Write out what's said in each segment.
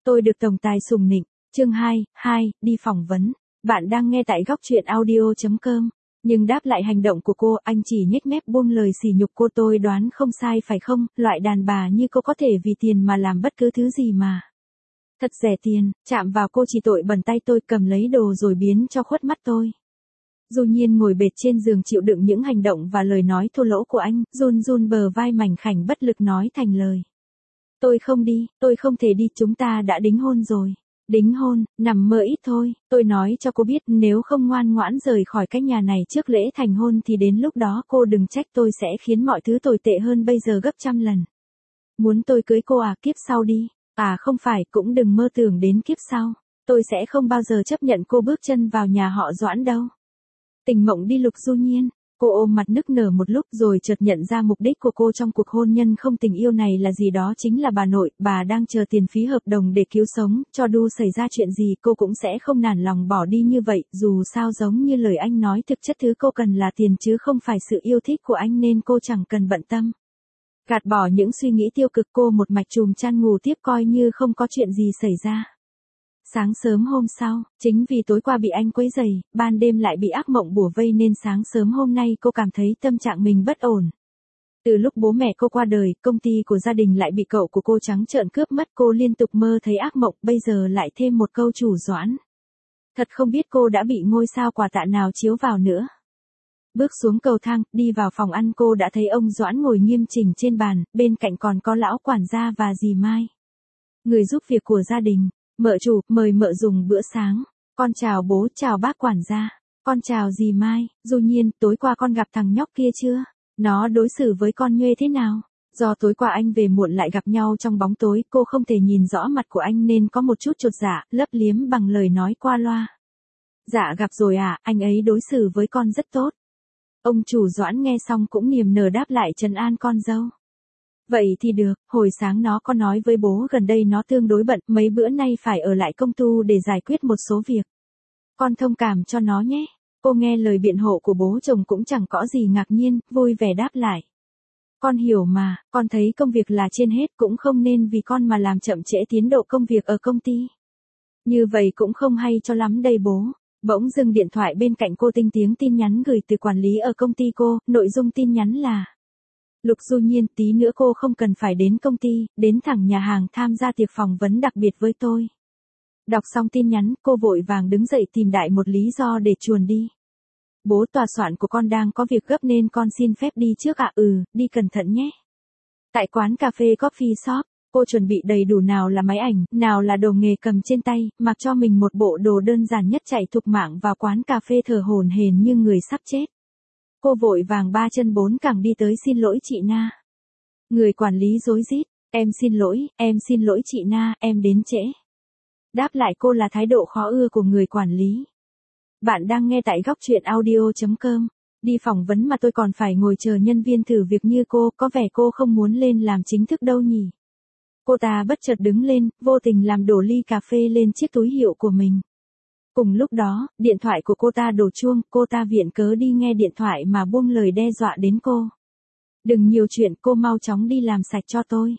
Tôi được tổng tài sủng nịnh. Chương 2, đi phỏng vấn. Bạn đang nghe tại góc truyện audio.com. Nhưng đáp lại hành động của cô, anh chỉ nhếch mép buông lời sỉ nhục cô. Tôi đoán không sai phải không, loại đàn bà như cô có thể vì tiền mà làm bất cứ thứ gì mà. Thật rẻ tiền, chạm vào cô chỉ tội bẩn tay tôi, cầm lấy đồ rồi biến cho khuất mắt tôi. Du Nhiên ngồi bệt trên giường chịu đựng những hành động và lời nói thô lỗ của anh, run run bờ vai mảnh khảnh bất lực nói thành lời. Tôi không đi, tôi không thể đi, chúng ta đã đính hôn rồi. Đính hôn, nằm mơ ít thôi, tôi nói cho cô biết nếu không ngoan ngoãn rời khỏi cái nhà này trước lễ thành hôn thì đến lúc đó cô đừng trách, tôi sẽ khiến mọi thứ tồi tệ hơn bây giờ gấp trăm lần. Muốn tôi cưới cô à, kiếp sau đi. À không phải, cũng đừng mơ tưởng đến kiếp sau. Tôi sẽ không bao giờ chấp nhận cô bước chân vào nhà họ Doãn đâu. Tình mộng đi Lục Du Nhiên. Cô ôm mặt nức nở một lúc rồi chợt nhận ra mục đích của cô trong cuộc hôn nhân không tình yêu này là gì, đó chính là bà nội. Bà đang chờ tiền phí hợp đồng để cứu sống, cho Du xảy ra chuyện gì cô cũng sẽ không nản lòng bỏ đi như vậy. Dù sao giống như lời anh nói, thực chất thứ cô cần là tiền chứ không phải sự yêu thích của anh, nên cô chẳng cần bận tâm. Gạt bỏ những suy nghĩ tiêu cực, cô một mạch chùm chăn ngủ tiếp coi như không có chuyện gì xảy ra. Sáng sớm hôm sau, chính vì tối qua bị anh quấy rầy, ban đêm lại bị ác mộng bủa vây nên sáng sớm hôm nay cô cảm thấy tâm trạng mình bất ổn. Từ lúc bố mẹ cô qua đời, công ty của gia đình lại bị cậu của cô trắng trợn cướp mất, cô liên tục mơ thấy ác mộng, bây giờ lại thêm một câu chủ Doãn. Thật không biết cô đã bị ngôi sao quà tạ nào chiếu vào nữa. Bước xuống cầu thang, đi vào phòng ăn, cô đã thấy ông Doãn ngồi nghiêm chỉnh trên bàn, bên cạnh còn có lão quản gia và dì Mai. Người giúp việc của gia đình. Mợ chủ, mời mợ dùng bữa sáng. Con chào bố, chào bác quản gia. Con chào dì Mai. Du Nhiên, tối qua con gặp thằng nhóc kia chưa? Nó đối xử với con nhuê thế nào? Do tối qua anh về muộn lại gặp nhau trong bóng tối, cô không thể nhìn rõ mặt của anh nên có một chút chột dạ, lấp liếm bằng lời nói qua loa. Dạ gặp rồi à, anh ấy đối xử với con rất tốt. Ông chủ Doãn nghe xong cũng niềm nở đáp lại trấn an con dâu. Vậy thì được, hồi sáng nó có nói với bố gần đây nó tương đối bận, mấy bữa nay phải ở lại công tu để giải quyết một số việc. Con thông cảm cho nó nhé. Cô nghe lời biện hộ của bố chồng cũng chẳng có gì ngạc nhiên, vui vẻ đáp lại. Con hiểu mà, con thấy công việc là trên hết, cũng không nên vì con mà làm chậm trễ tiến độ công việc ở công ty. Như vậy cũng không hay cho lắm đây bố. Bỗng dưng điện thoại bên cạnh cô tinh tiếng tin nhắn gửi từ quản lý ở công ty cô, nội dung tin nhắn là: Lục Du Nhiên, tí nữa cô không cần phải đến công ty, đến thẳng nhà hàng tham gia tiệc phỏng vấn đặc biệt với tôi. Đọc xong tin nhắn, cô vội vàng đứng dậy tìm đại một lý do để chuồn đi. Bố, tòa soạn của con đang có việc gấp nên con xin phép đi trước ạ. Đi cẩn thận nhé. Tại quán cà phê Coffee Shop, cô chuẩn bị đầy đủ, nào là máy ảnh, nào là đồ nghề cầm trên tay, mặc cho mình một bộ đồ đơn giản nhất chạy thục mạng vào quán cà phê thở hổn hển như người sắp chết. Cô vội vàng ba chân bốn cẳng đi tới. Xin lỗi chị Na. Người quản lý rối rít. Em xin lỗi chị Na, em đến trễ. Đáp lại cô là thái độ khó ưa của người quản lý. Bạn đang nghe tại góc truyện audio.com. Đi phỏng vấn mà tôi còn phải ngồi chờ nhân viên thử việc như cô, có vẻ cô không muốn lên làm chính thức đâu nhỉ. Cô ta bất chợt đứng lên, vô tình làm đổ ly cà phê lên chiếc túi hiệu của mình. Cùng lúc đó, điện thoại của cô ta đổ chuông, cô ta viện cớ đi nghe điện thoại mà buông lời đe dọa đến cô. Đừng nhiều chuyện, cô mau chóng đi làm sạch cho tôi.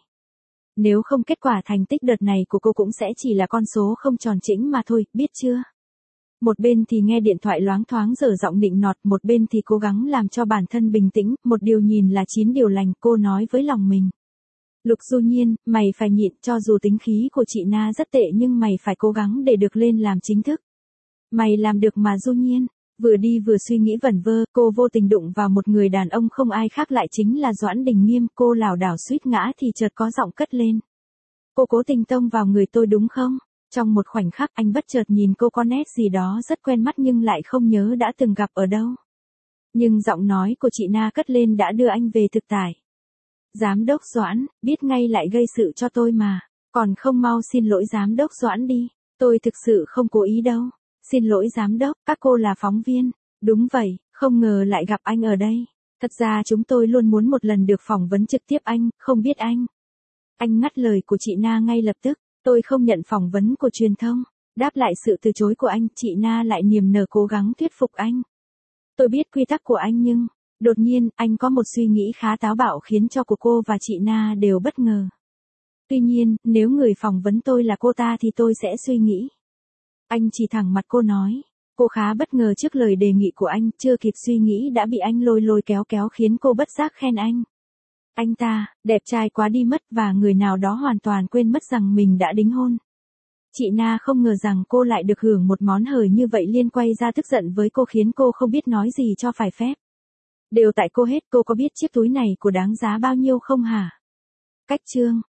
Nếu không kết quả thành tích đợt này của cô cũng sẽ chỉ là con số không tròn chỉnh mà thôi, biết chưa? Một bên thì nghe điện thoại loáng thoáng dở giọng nịnh nọt, một bên thì cố gắng làm cho bản thân bình tĩnh, một điều nhìn là 9 điều lành, cô nói với lòng mình. Lục Du Nhiên, mày phải nhịn, cho dù tính khí của chị Na rất tệ nhưng mày phải cố gắng để được lên làm chính thức. Mày làm được mà Du Nhiên. Vừa đi vừa suy nghĩ vẩn vơ, cô vô tình đụng vào một người đàn ông không ai khác lại chính là Doãn Đình Nghiêm. Cô lảo đảo suýt ngã thì chợt có giọng cất lên. Cô cố tình tông vào người tôi đúng không? Trong một khoảnh khắc anh bất chợt nhìn cô, có nét gì đó rất quen mắt nhưng lại không nhớ đã từng gặp ở đâu. Nhưng giọng nói của chị Na cất lên đã đưa anh về thực tại. Giám đốc Doãn, biết ngay lại gây sự cho tôi mà. Còn không mau xin lỗi giám đốc Doãn đi. Tôi thực sự không cố ý đâu. Xin lỗi giám đốc, các cô là phóng viên. Đúng vậy, không ngờ lại gặp anh ở đây. Thật ra chúng tôi luôn muốn một lần được phỏng vấn trực tiếp anh, không biết anh. Anh ngắt lời của chị Na ngay lập tức. Tôi không nhận phỏng vấn của truyền thông. Đáp lại sự từ chối của anh, chị Na lại niềm nở cố gắng thuyết phục anh. Tôi biết quy tắc của anh nhưng... Đột nhiên, anh có một suy nghĩ khá táo bạo khiến cho của cô và chị Na đều bất ngờ. Tuy nhiên, nếu người phỏng vấn tôi là cô ta thì tôi sẽ suy nghĩ. Anh chỉ thẳng mặt cô nói. Cô khá bất ngờ trước lời đề nghị của anh, chưa kịp suy nghĩ đã bị anh lôi lôi kéo kéo khiến cô bất giác khen anh. Anh ta, đẹp trai quá đi mất và người nào đó hoàn toàn quên mất rằng mình đã đính hôn. Chị Na không ngờ rằng cô lại được hưởng một món hời như vậy, liên quay ra tức giận với cô khiến cô không biết nói gì cho phải phép. Đều tại cô hết, cô có biết chiếc túi này của đáng giá bao nhiêu không hả? Cách chương